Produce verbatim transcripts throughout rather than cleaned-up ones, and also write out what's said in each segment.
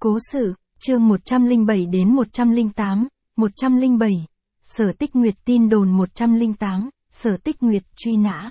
Cố sự, chương một trăm lẻ bảy đến một trăm lẻ tám, một trăm lẻ bảy. Sở Tích Nguyệt tin đồn một trăm lẻ tám, Sở Tích Nguyệt truy nã.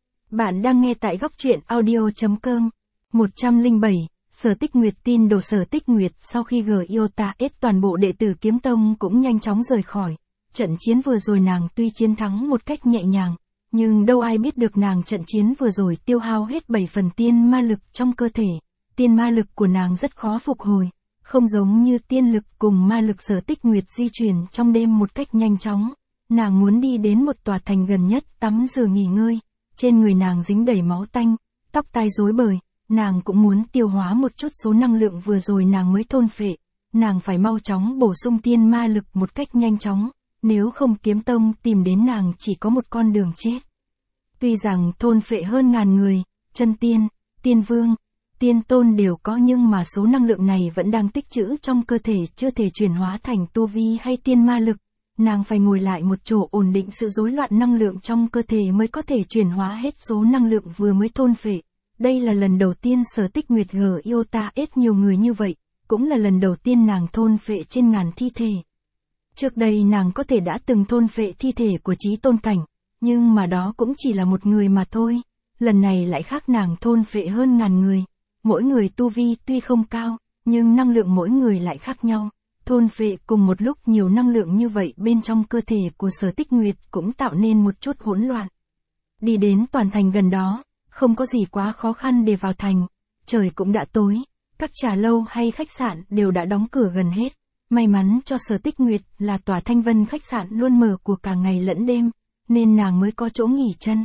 Bạn đang nghe tại góc truyện audio chấm com. một trăm lẻ bảy, Sở Tích Nguyệt tin đồn Sở Tích Nguyệt sau khi G I O T A S toàn bộ đệ tử Kiếm Tông cũng nhanh chóng rời khỏi. Trận chiến vừa rồi nàng tuy chiến thắng một cách nhẹ nhàng, nhưng đâu ai biết được nàng trận chiến vừa rồi tiêu hao hết bảy phần tiên ma lực trong cơ thể. Tiên ma lực của nàng rất khó phục hồi, không giống như tiên lực cùng ma lực Sở Tích Nguyệt di chuyển trong đêm một cách nhanh chóng. Nàng muốn đi đến một tòa thành gần nhất tắm rửa nghỉ ngơi, trên người nàng dính đầy máu tanh, tóc tai rối bời, nàng cũng muốn tiêu hóa một chút số năng lượng vừa rồi nàng mới thôn phệ. Nàng phải mau chóng bổ sung tiên ma lực một cách nhanh chóng, nếu không Kiếm Tông tìm đến nàng chỉ có một con đường chết. Tuy rằng thôn phệ hơn ngàn người, chân tiên, tiên vương, tiên tôn đều có, nhưng mà số năng lượng này vẫn đang tích trữ trong cơ thể chưa thể chuyển hóa thành tu vi hay tiên ma lực. Nàng phải ngồi lại một chỗ ổn định sự rối loạn năng lượng trong cơ thể mới có thể chuyển hóa hết số năng lượng vừa mới thôn phệ. Đây là lần đầu tiên Sở Tích Nguyệt G I O T A S nhiều người như vậy, cũng là lần đầu tiên nàng thôn phệ trên ngàn thi thể. Trước đây nàng có thể đã từng thôn phệ thi thể của Chí Tôn cảnh, nhưng mà đó cũng chỉ là một người mà thôi. Lần này lại khác, nàng thôn phệ hơn ngàn người. Mỗi người tu vi tuy không cao, nhưng năng lượng mỗi người lại khác nhau. Thôn phệ cùng một lúc nhiều năng lượng như vậy bên trong cơ thể của Sở Tích Nguyệt cũng tạo nên một chút hỗn loạn. Đi đến toàn thành gần đó, không có gì quá khó khăn để vào thành. Trời cũng đã tối, các trà lâu hay khách sạn đều đã đóng cửa gần hết. May mắn cho Sở Tích Nguyệt là tòa Thanh Vân khách sạn luôn mở của cả ngày lẫn đêm, nên nàng mới có chỗ nghỉ chân.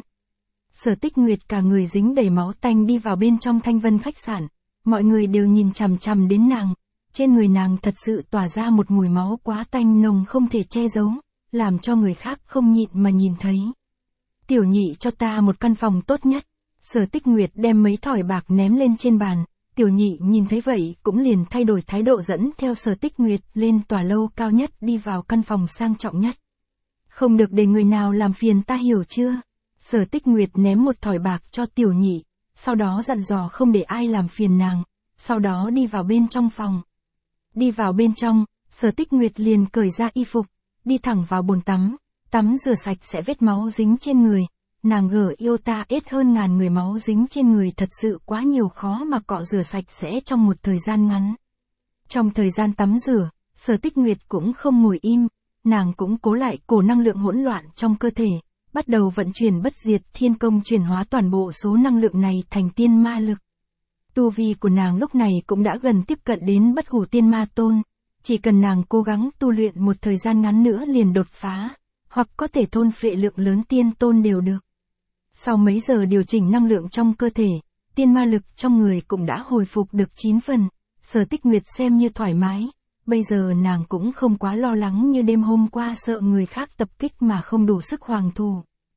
Sở Tích Nguyệt cả người dính đầy máu tanh đi vào bên trong Thanh Vân khách sạn, mọi người đều nhìn chằm chằm đến nàng, trên người nàng thật sự tỏa ra một mùi máu quá tanh nồng không thể che giấu, làm cho người khác không nhịn mà nhìn thấy. Tiểu nhị cho ta một căn phòng tốt nhất. Sở Tích Nguyệt đem mấy thỏi bạc ném lên trên bàn, tiểu nhị nhìn thấy vậy cũng liền thay đổi thái độ dẫn theo Sở Tích Nguyệt lên tòa lâu cao nhất đi vào căn phòng sang trọng nhất. Không được để người nào làm phiền ta, hiểu chưa? Sở Tích Nguyệt ném một thỏi bạc cho tiểu nhị, sau đó dặn dò không để ai làm phiền nàng, sau đó đi vào bên trong phòng. Đi vào bên trong, Sở Tích Nguyệt liền cởi ra y phục, đi thẳng vào bồn tắm, tắm rửa sạch sẽ vết máu dính trên người. Nàng G I O T A S hơn ngàn người, máu dính trên người thật sự quá nhiều, khó mà cọ rửa sạch sẽ trong một thời gian ngắn. Trong thời gian tắm rửa, Sở Tích Nguyệt cũng không ngồi im, nàng cũng cố lại cổ năng lượng hỗn loạn trong cơ thể, bắt đầu vận chuyển bất diệt thiên công chuyển hóa toàn bộ số năng lượng này thành tiên ma lực. Tu vi của nàng lúc này cũng đã gần tiếp cận đến bất hủ tiên ma tôn, chỉ cần nàng cố gắng tu luyện một thời gian ngắn nữa liền đột phá, hoặc có thể thôn phệ lượng lớn tiên tôn đều được. Sau mấy giờ điều chỉnh năng lượng trong cơ thể, tiên ma lực trong người cũng đã hồi phục được chín phần, Sở Tích Nguyệt xem như thoải mái, bây giờ nàng cũng không quá lo lắng như đêm hôm qua sợ người khác tập kích mà không đủ sức hoàn thù.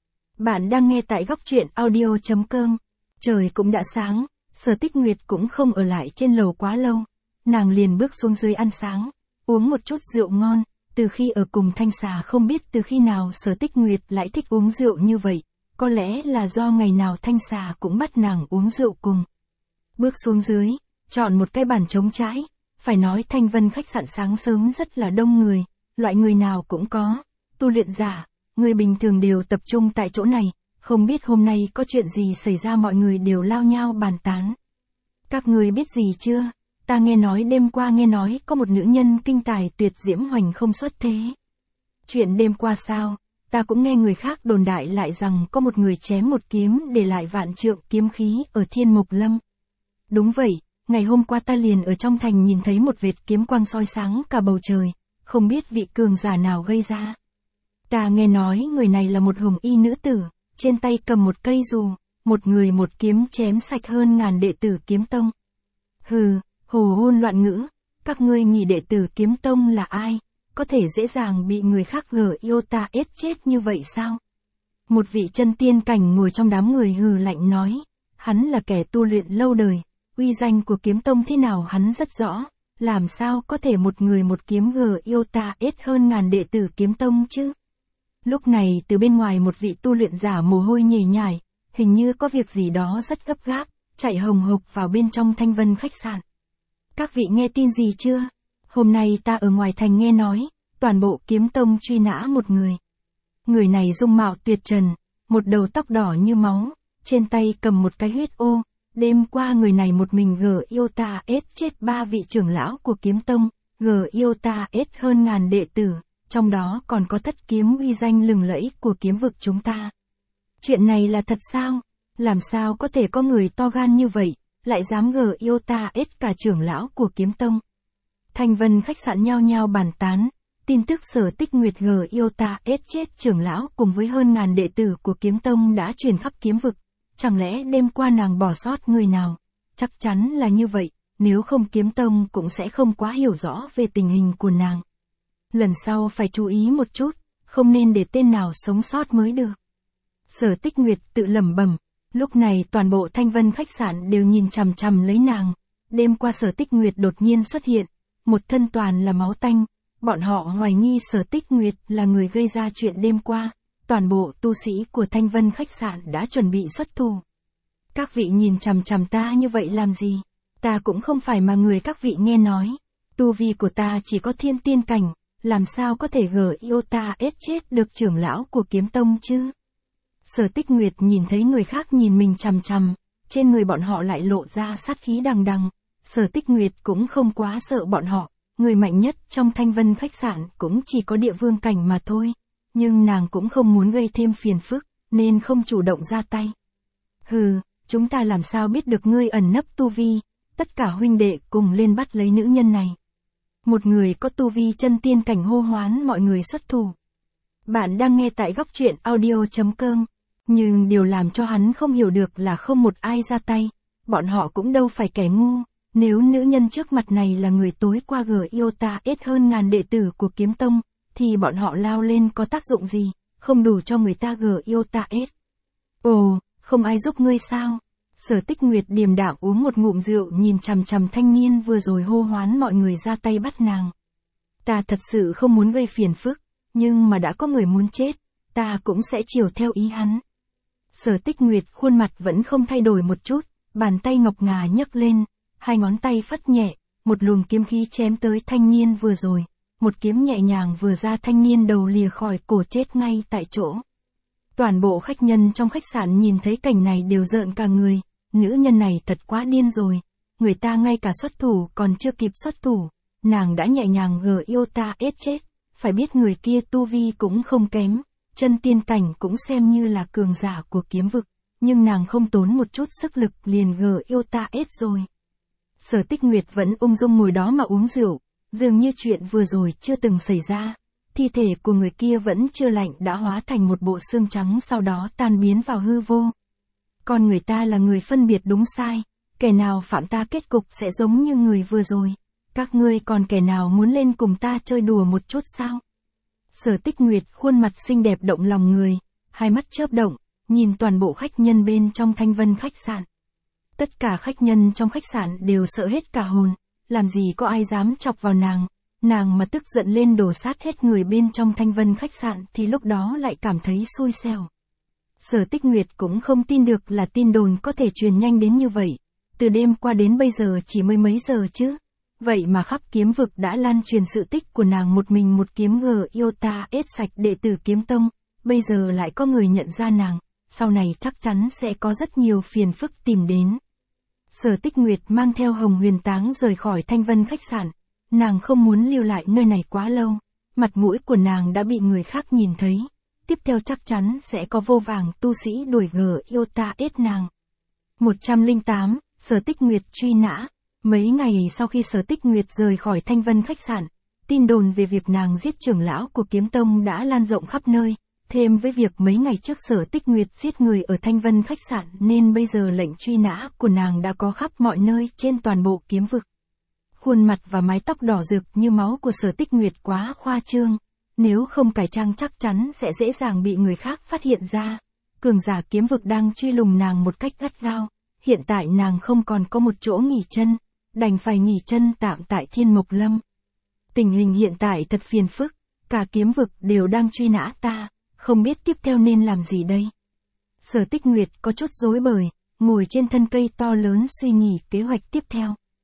Bạn đang nghe tại góc truyện audio chấm com. Trời cũng đã sáng, Sở Tích Nguyệt cũng không ở lại trên lầu quá lâu, nàng liền bước xuống dưới ăn sáng, uống một chút rượu ngon. Từ khi ở cùng Thanh Xà không biết từ khi nào Sở Tích Nguyệt lại thích uống rượu như vậy. Có lẽ là do ngày nào Thanh Xà cũng bắt nàng uống rượu cùng. Bước xuống dưới, chọn một cái bàn trống trải, phải nói Thanh Vân khách sạn sáng sớm rất là đông người, loại người nào cũng có, tu luyện giả, người bình thường đều tập trung tại chỗ này, không biết hôm nay có chuyện gì xảy ra, mọi người đều lao nhao bàn tán. Các người biết gì chưa? Ta nghe nói đêm qua nghe nói có một nữ nhân kinh tài tuyệt diễm hoành không xuất thế. Chuyện đêm qua sao? Ta cũng nghe người khác đồn đại lại rằng có một người chém một kiếm để lại vạn trượng kiếm khí ở Thiên Mục Lâm. Đúng vậy, ngày hôm qua ta liền ở trong thành nhìn thấy một vệt kiếm quang soi sáng cả bầu trời, không biết vị cường giả nào gây ra. Ta nghe nói người này là một hồng y nữ tử, trên tay cầm một cây dù, một người một kiếm chém sạch hơn ngàn đệ tử Kiếm Tông. Hừ, hồ ngôn loạn ngữ, các ngươi nghĩ đệ tử Kiếm Tông là ai? Có thể dễ dàng bị người khác G I O T A S chết như vậy sao? Một vị chân tiên cảnh ngồi trong đám người hừ lạnh nói, hắn là kẻ tu luyện lâu đời, uy danh của Kiếm Tông thế nào hắn rất rõ, làm sao có thể một người một kiếm G I O T A S hơn ngàn đệ tử Kiếm Tông chứ? Lúc này từ bên ngoài một vị tu luyện giả mồ hôi nhễ nhại, hình như có việc gì đó rất gấp gáp, chạy hồng hộc vào bên trong Thanh Vân khách sạn. Các vị nghe tin gì chưa? Hôm nay ta ở ngoài thành nghe nói, toàn bộ kiếm tông truy nã một người. Người này dung mạo tuyệt trần, một đầu tóc đỏ như máu, trên tay cầm một cái huyết ô. Đêm qua người này một mình gờ yêu ta ết chết ba vị trưởng lão của kiếm tông, gờ yêu ta ết hơn ngàn đệ tử, trong đó còn có thất kiếm uy danh lừng lẫy của kiếm vực chúng ta. Chuyện này là thật sao? Làm sao có thể có người to gan như vậy, lại dám gờ yêu ta ết cả trưởng lão của kiếm tông? Thanh Vân khách sạn nhao nhao bàn tán, tin tức Sở Tích Nguyệt gờ yêu ta ết chết trưởng lão cùng với hơn ngàn đệ tử của kiếm tông đã truyền khắp kiếm vực. Chẳng lẽ đêm qua nàng bỏ sót người nào? Chắc chắn là như vậy, nếu không kiếm tông cũng sẽ không quá hiểu rõ về tình hình của nàng. Lần sau phải chú ý một chút, không nên để tên nào sống sót mới được. Sở Tích Nguyệt tự lẩm bẩm, lúc này toàn bộ Thanh Vân khách sạn đều nhìn chằm chằm lấy nàng. Đêm qua Sở Tích Nguyệt đột nhiên xuất hiện, một thân toàn là máu tanh, bọn họ hoài nghi Sở Tích Nguyệt là người gây ra chuyện đêm qua. Toàn bộ tu sĩ của Thanh Vân khách sạn đã chuẩn bị xuất thủ. Các vị nhìn chằm chằm ta như vậy làm gì? Ta cũng không phải mà người các vị nghe nói. Tu vi của ta chỉ có thiên tiên cảnh, làm sao có thể gờ yêu ta ết chết được trưởng lão của kiếm tông chứ? Sở Tích Nguyệt nhìn thấy người khác nhìn mình chằm chằm, trên người bọn họ lại lộ ra sát khí đằng đằng. Sở Tích Nguyệt cũng không quá sợ bọn họ, người mạnh nhất trong Thanh Vân khách sạn cũng chỉ có địa vương cảnh mà thôi. Nhưng nàng cũng không muốn gây thêm phiền phức, nên không chủ động ra tay. Hừ, chúng ta làm sao biết được ngươi ẩn nấp tu vi, tất cả huynh đệ cùng lên bắt lấy nữ nhân này. Một người có tu vi chân tiên cảnh hô hoán mọi người xuất thủ. Bạn đang nghe tại góc truyện audio chấm com, nhưng điều làm cho hắn không hiểu được là không một ai ra tay, bọn họ cũng đâu phải kẻ ngu. Nếu nữ nhân trước mặt này là người tối qua gờ yêu ta ết hơn ngàn đệ tử của kiếm tông, thì bọn họ lao lên có tác dụng gì, không đủ cho người ta gờ yêu ta ết. Ồ, không ai giúp ngươi sao? Sở Tích Nguyệt điềm đạm uống một ngụm rượu nhìn chằm chằm thanh niên vừa rồi hô hoán mọi người ra tay bắt nàng. Ta thật sự không muốn gây phiền phức, nhưng mà đã có người muốn chết, ta cũng sẽ chiều theo ý hắn. Sở Tích Nguyệt khuôn mặt vẫn không thay đổi một chút, bàn tay ngọc ngà nhấc lên, hai ngón tay phất nhẹ, một luồng kiếm khí chém tới thanh niên vừa rồi. Một kiếm nhẹ nhàng vừa ra thanh niên đầu lìa khỏi cổ chết ngay tại chỗ. Toàn bộ khách nhân trong khách sạn nhìn thấy cảnh này đều rợn cả người, nữ nhân này thật quá điên rồi, người ta ngay cả xuất thủ còn chưa kịp xuất thủ, nàng đã nhẹ nhàng gờ yêu ta ết chết, phải biết người kia tu vi cũng không kém, chân tiên cảnh cũng xem như là cường giả của kiếm vực, nhưng nàng không tốn một chút sức lực liền gờ yêu ta ết rồi. Sở Tích Nguyệt vẫn ung dung ngồi đó mà uống rượu. Dường như chuyện vừa rồi chưa từng xảy ra, thi thể của người kia vẫn chưa lạnh đã hóa thành một bộ xương trắng sau đó tan biến vào hư vô. Con người ta là người phân biệt đúng sai, kẻ nào phạm ta kết cục sẽ giống như người vừa rồi, các ngươi còn kẻ nào muốn lên cùng ta chơi đùa một chút sao? Sở Tích Nguyệt khuôn mặt xinh đẹp động lòng người, hai mắt chớp động, nhìn toàn bộ khách nhân bên trong Thanh Vân khách sạn. Tất cả khách nhân trong khách sạn đều sợ hết cả hồn. Làm gì có ai dám chọc vào nàng, nàng mà tức giận lên đổ sát hết người bên trong Thanh Vân khách sạn thì lúc đó lại cảm thấy xui xẻo. Sở Tích Nguyệt cũng không tin được là tin đồn có thể truyền nhanh đến như vậy, từ đêm qua đến bây giờ chỉ mới mấy giờ chứ, vậy mà khắp kiếm vực đã lan truyền sự tích của nàng một mình một kiếm gờ yêu ta ết sạch đệ tử kiếm tông, bây giờ lại có người nhận ra nàng, sau này chắc chắn sẽ có rất nhiều phiền phức tìm đến. Sở Tích Nguyệt mang theo Hồng Huyền Táng rời khỏi Thanh Vân khách sạn, nàng không muốn lưu lại nơi này quá lâu, mặt mũi của nàng đã bị người khác nhìn thấy, tiếp theo chắc chắn sẽ có vô vàng tu sĩ đuổi gờ yêu ta ết nàng. một trăm lẻ tám, Sở Tích Nguyệt truy nã. Mấy ngày sau khi Sở Tích Nguyệt rời khỏi Thanh Vân khách sạn, tin đồn về việc nàng giết trưởng lão của kiếm tông đã lan rộng khắp nơi. Thêm với việc mấy ngày trước Sở Tích Nguyệt giết người ở Thanh Vân khách sạn nên bây giờ lệnh truy nã của nàng đã có khắp mọi nơi trên toàn bộ kiếm vực. Khuôn mặt và mái tóc đỏ rực như máu của Sở Tích Nguyệt quá khoa trương, nếu không cải trang chắc chắn sẽ dễ dàng bị người khác phát hiện ra. Cường giả kiếm vực đang truy lùng nàng một cách gắt gao, hiện tại nàng không còn có một chỗ nghỉ chân, đành phải nghỉ chân tạm tại Thiên Mộc Lâm. Tình hình hiện tại thật phiền phức, cả kiếm vực đều đang truy nã ta. Không biết tiếp theo nên làm gì đây? Sở Tích Nguyệt có chút rối bời, ngồi trên thân cây to lớn suy nghĩ kế hoạch tiếp theo.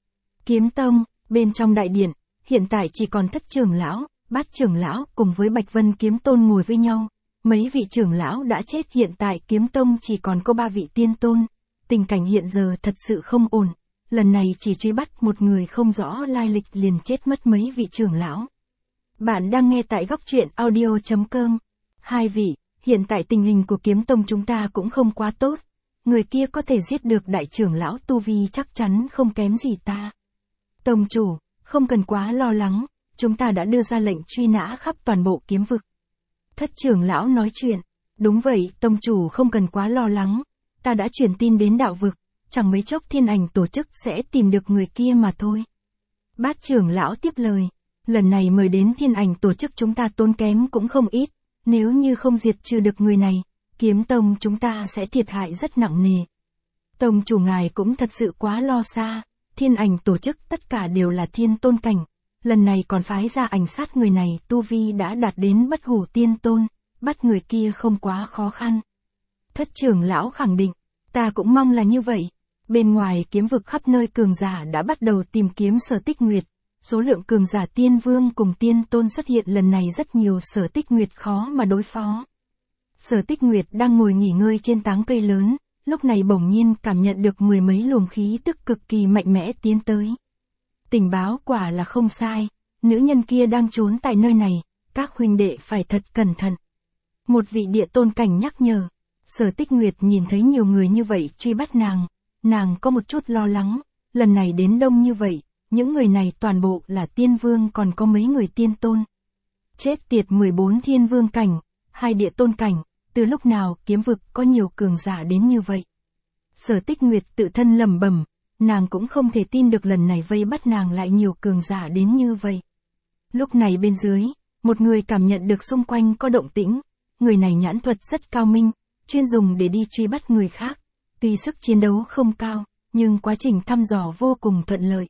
Kiếm tông, bên trong đại điện, hiện tại chỉ còn Thất trưởng lão, Bát trưởng lão cùng với Bạch Vân kiếm tôn ngồi với nhau. Mấy vị trưởng lão đã chết, hiện tại kiếm tông chỉ còn có ba vị tiên tôn. Tình cảnh hiện giờ thật sự không ổn. Lần này chỉ truy bắt một người không rõ lai lịch liền chết mất mấy vị trưởng lão. Bạn đang nghe tại góc truyện audio chấm com. Hai vị, hiện tại tình hình của kiếm tông chúng ta cũng không quá tốt. Người kia có thể giết được đại trưởng lão tu vi chắc chắn không kém gì ta. Tông chủ, không cần quá lo lắng, chúng ta đã đưa ra lệnh truy nã khắp toàn bộ kiếm vực. Thất trưởng lão nói chuyện, đúng vậy, tông chủ không cần quá lo lắng, ta đã truyền tin đến đạo vực, chẳng mấy chốc thiên ảnh tổ chức sẽ tìm được người kia mà thôi. Bát trưởng lão tiếp lời, lần này mời đến thiên ảnh tổ chức chúng ta tốn kém cũng không ít, nếu như không diệt trừ được người này, kiếm tông chúng ta sẽ thiệt hại rất nặng nề. Tông chủ ngài cũng thật sự quá lo xa, thiên ảnh tổ chức tất cả đều là thiên tôn cảnh, lần này còn phái ra ảnh sát người này tu vi đã đạt đến bất hủ tiên tôn, bắt người kia không quá khó khăn. Thất trưởng lão khẳng định, ta cũng mong là như vậy. Bên ngoài kiếm vực khắp nơi cường giả đã bắt đầu tìm kiếm Sở Tích Nguyệt, số lượng cường giả tiên vương cùng tiên tôn xuất hiện lần này rất nhiều, Sở Tích Nguyệt khó mà đối phó. Sở Tích Nguyệt đang ngồi nghỉ ngơi trên táng cây lớn, lúc này bỗng nhiên cảm nhận được mười mấy luồng khí tức cực kỳ mạnh mẽ tiến tới. Tình báo quả là không sai, nữ nhân kia đang trốn tại nơi này, các huynh đệ phải thật cẩn thận. Một vị địa tôn cảnh nhắc nhở, Sở Tích Nguyệt nhìn thấy nhiều người như vậy truy bắt nàng, nàng có một chút lo lắng, lần này đến đông như vậy, những người này toàn bộ là tiên vương còn có mấy người tiên tôn. Chết tiệt, mười bốn thiên vương cảnh, hai địa tôn cảnh, từ lúc nào kiếm vực có nhiều cường giả đến như vậy. Sở Tích Nguyệt tự thân lẩm bẩm, nàng cũng không thể tin được lần này vây bắt nàng lại nhiều cường giả đến như vậy. Lúc này bên dưới, một người cảm nhận được xung quanh có động tĩnh, người này nhãn thuật rất cao minh, chuyên dùng để đi truy bắt người khác. Tuy sức chiến đấu không cao, nhưng quá trình thăm dò vô cùng thuận lợi.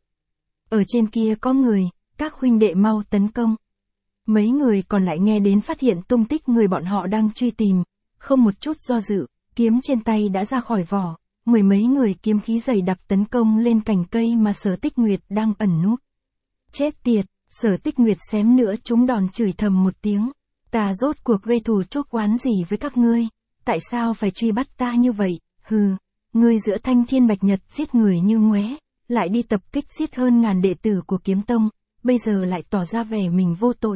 Ở trên kia có người, các huynh đệ mau tấn công. Mấy người còn lại nghe đến phát hiện tung tích người bọn họ đang truy tìm, không một chút do dự, kiếm trên tay đã ra khỏi vỏ, mười mấy người kiếm khí dày đặc tấn công lên cành cây mà Sở Tích Nguyệt đang ẩn núp. Chết tiệt, Sở Tích Nguyệt xém nữa trúng đòn chửi thầm một tiếng, ta rốt cuộc gây thù chuốc oán gì với các ngươi, tại sao phải truy bắt ta như vậy, hừ, ngươi giữa thanh thiên bạch nhật giết người như ngoé, lại đi tập kích giết hơn ngàn đệ tử của kiếm tông, bây giờ lại tỏ ra vẻ mình vô tội.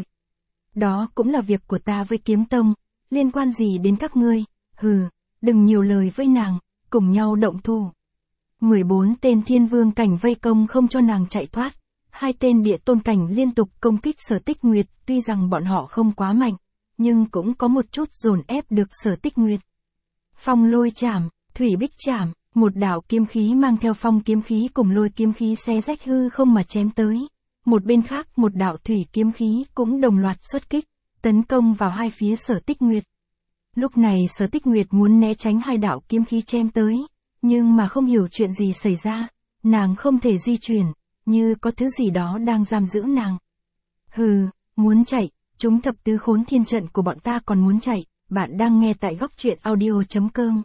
Đó cũng là việc của ta với kiếm tông, liên quan gì đến các ngươi, hừ, đừng nhiều lời với nàng, cùng nhau động thủ. mười bốn tên thiên vương cảnh vây công không cho nàng chạy thoát, hai tên địa tôn cảnh liên tục công kích Sở Tích Nguyệt, tuy rằng bọn họ không quá mạnh, nhưng cũng có một chút dồn ép được Sở Tích Nguyệt. Phong lôi chảm, thủy bích chảm, một đạo kiếm khí mang theo phong kiếm khí cùng lôi kiếm khí xé rách hư không mà chém tới. Một bên khác một đạo thủy kiếm khí cũng đồng loạt xuất kích, tấn công vào hai phía Sở Tích Nguyệt. Lúc này Sở Tích Nguyệt muốn né tránh hai đạo kiếm khí chém tới, nhưng mà không hiểu chuyện gì xảy ra, nàng không thể di chuyển, như có thứ gì đó đang giam giữ nàng. Hừ, muốn chạy, chúng thập tứ khốn thiên trận của bọn ta còn muốn chạy, bạn đang nghe tại góc truyện audio chấm com.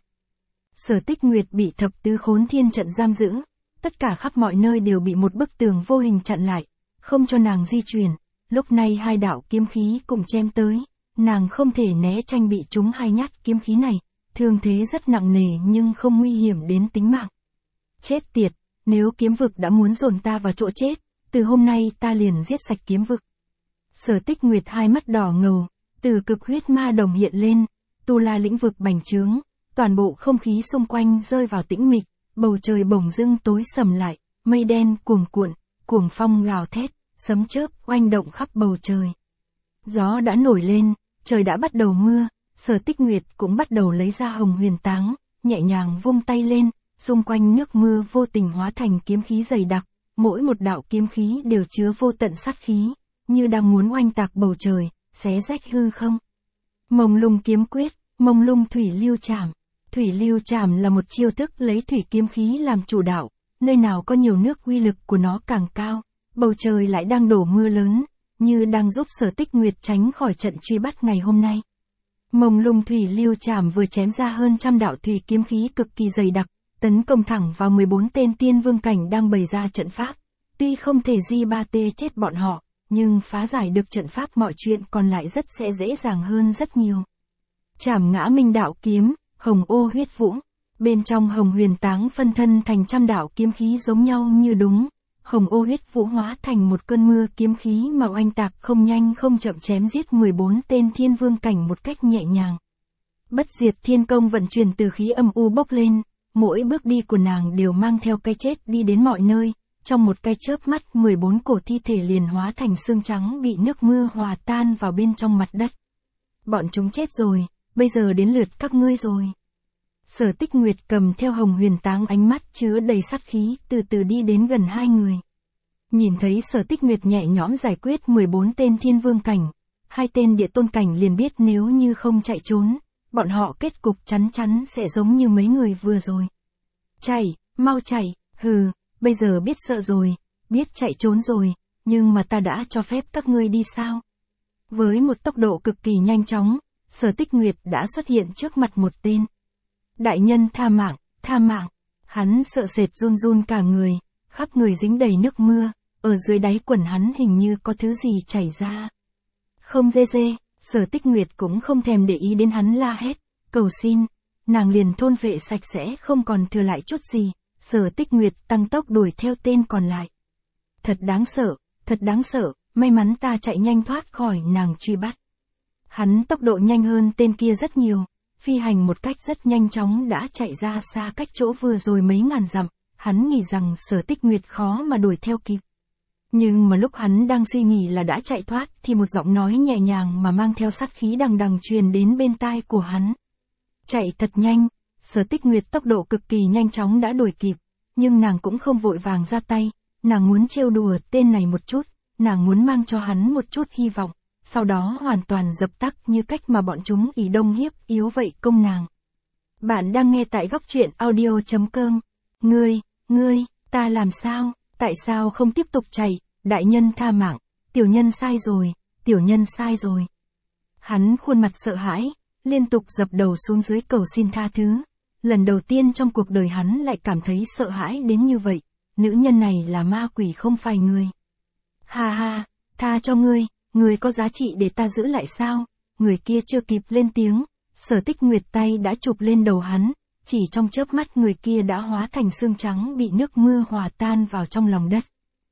Sở Tích Nguyệt bị thập tứ khốn thiên trận giam giữ, tất cả khắp mọi nơi đều bị một bức tường vô hình chặn lại, không cho nàng di chuyển, lúc này hai đạo kiếm khí cùng chém tới, nàng không thể né tránh bị trúng hai nhát kiếm khí này, thương thế rất nặng nề nhưng không nguy hiểm đến tính mạng. Chết tiệt, nếu kiếm vực đã muốn dồn ta vào chỗ chết, từ hôm nay ta liền giết sạch kiếm vực. Sở Tích Nguyệt hai mắt đỏ ngầu, từ cực huyết ma đồng hiện lên, tu la lĩnh vực bành trướng, toàn bộ không khí xung quanh rơi vào tĩnh mịch, bầu trời bỗng dưng tối sầm lại, mây đen cuồn cuộn, cuồng phong gào thét, sấm chớp oanh động khắp bầu trời. Gió đã nổi lên, trời đã bắt đầu mưa, Sở Tích Nguyệt cũng bắt đầu lấy ra Hồng Huyền Táng, nhẹ nhàng vung tay lên, xung quanh nước mưa vô tình hóa thành kiếm khí dày đặc, mỗi một đạo kiếm khí đều chứa vô tận sát khí, như đang muốn oanh tạc bầu trời, xé rách hư không. Mông Lung kiếm quyết, Mông Lung thủy lưu chảm. Thủy lưu chảm là một chiêu thức lấy thủy kiếm khí làm chủ đạo, nơi nào có nhiều nước uy lực của nó càng cao, bầu trời lại đang đổ mưa lớn, như đang giúp Sở Tích Nguyệt tránh khỏi trận truy bắt ngày hôm nay. Mông Lung thủy lưu chảm vừa chém ra hơn trăm đạo thủy kiếm khí cực kỳ dày đặc, tấn công thẳng vào mười bốn tên tiên vương cảnh đang bày ra trận pháp. Tuy không thể di ba tê chết bọn họ, nhưng phá giải được trận pháp mọi chuyện còn lại rất sẽ dễ dàng hơn rất nhiều. Trảm Ngã Minh Đạo Kiếm, Hồng Ô Huyết Vũ. Bên trong Hồng Huyền Táng phân thân thành trăm đạo kiếm khí giống nhau như đúng. Hồng Ô Huyết Vũ hóa thành một cơn mưa kiếm khí mà oanh tạc không nhanh không chậm chém giết mười bốn tên thiên vương cảnh một cách nhẹ nhàng. Bất diệt thiên công vận chuyển từ khí âm u bốc lên, mỗi bước đi của nàng đều mang theo cái chết đi đến mọi nơi, trong một cái chớp mắt mười bốn cổ thi thể liền hóa thành xương trắng bị nước mưa hòa tan vào bên trong mặt đất. Bọn chúng chết rồi, bây giờ đến lượt các ngươi rồi. Sở Tích Nguyệt cầm theo Hồng Huyền Táng, ánh mắt chứa đầy sát khí, từ từ đi đến gần hai người. Nhìn thấy Sở Tích Nguyệt nhẹ nhõm giải quyết mười bốn tên thiên vương cảnh, hai tên địa tôn cảnh liền biết nếu như không chạy trốn, bọn họ kết cục chắn chắn sẽ giống như mấy người vừa rồi. Chạy, mau chạy, hừ, bây giờ biết sợ rồi, biết chạy trốn rồi, nhưng mà ta đã cho phép các ngươi đi sao? Với một tốc độ cực kỳ nhanh chóng, Sở Tích Nguyệt đã xuất hiện trước mặt một tên. Đại nhân tha mạng, tha mạng. Hắn sợ sệt run run cả người, khắp người dính đầy nước mưa, ở dưới đáy quần hắn hình như có thứ gì chảy ra. Không dê dê, Sở Tích Nguyệt cũng không thèm để ý đến hắn la hét, cầu xin, nàng liền thôn vệ sạch sẽ không còn thừa lại chút gì. Sở Tích Nguyệt tăng tốc đuổi theo tên còn lại. Thật đáng sợ, thật đáng sợ, may mắn ta chạy nhanh thoát khỏi nàng truy bắt. Hắn tốc độ nhanh hơn tên kia rất nhiều, phi hành một cách rất nhanh chóng đã chạy ra xa cách chỗ vừa rồi mấy ngàn dặm, hắn nghĩ rằng Sở Tích Nguyệt khó mà đuổi theo kịp. Nhưng mà lúc hắn đang suy nghĩ là đã chạy thoát thì một giọng nói nhẹ nhàng mà mang theo sát khí đằng đằng truyền đến bên tai của hắn. Chạy thật nhanh. Sở Tích Nguyệt tốc độ cực kỳ nhanh chóng đã đuổi kịp, nhưng nàng cũng không vội vàng ra tay, nàng muốn trêu đùa tên này một chút, nàng muốn mang cho hắn một chút hy vọng, sau đó hoàn toàn dập tắt như cách mà bọn chúng ỷ đông hiếp yếu vậy công nàng. Bạn đang nghe tại góc truyện audio chấm com. Ngươi, ngươi, ta làm sao, tại sao không tiếp tục chạy, đại nhân tha mạng, tiểu nhân sai rồi, tiểu nhân sai rồi. Hắn khuôn mặt sợ hãi, liên tục dập đầu xuống dưới cầu xin tha thứ. Lần đầu tiên trong cuộc đời hắn lại cảm thấy sợ hãi đến như vậy, nữ nhân này là ma quỷ không phải người. Ha ha, tha cho ngươi, ngươi có giá trị để ta giữ lại sao? Người kia chưa kịp lên tiếng, Sở Tích Nguyệt tay đã chụp lên đầu hắn, chỉ trong chớp mắt người kia đã hóa thành xương trắng bị nước mưa hòa tan vào trong lòng đất.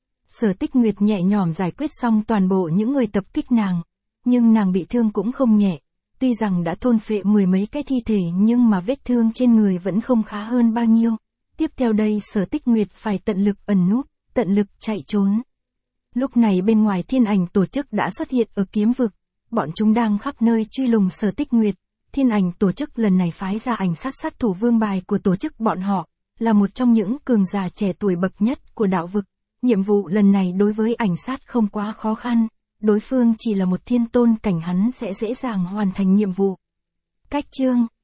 Sở Tích Nguyệt nhẹ nhõm giải quyết xong toàn bộ những người tập kích nàng, nhưng nàng bị thương cũng không nhẹ. Tuy rằng đã thôn phệ mười mấy cái thi thể nhưng mà vết thương trên người vẫn không khá hơn bao nhiêu. Tiếp theo đây Sở Tích Nguyệt phải tận lực ẩn núp, tận lực chạy trốn. Lúc này bên ngoài Thiên Ảnh tổ chức đã xuất hiện ở kiếm vực. Bọn chúng đang khắp nơi truy lùng Sở Tích Nguyệt. Thiên Ảnh tổ chức lần này phái ra ảnh sát sát thủ vương bài của tổ chức bọn họ, là một trong những cường giả trẻ tuổi bậc nhất của đạo vực. Nhiệm vụ lần này đối với ảnh sát không quá khó khăn. Đối phương chỉ là một thiên tôn cảnh, hắn sẽ dễ dàng hoàn thành nhiệm vụ. Cách chương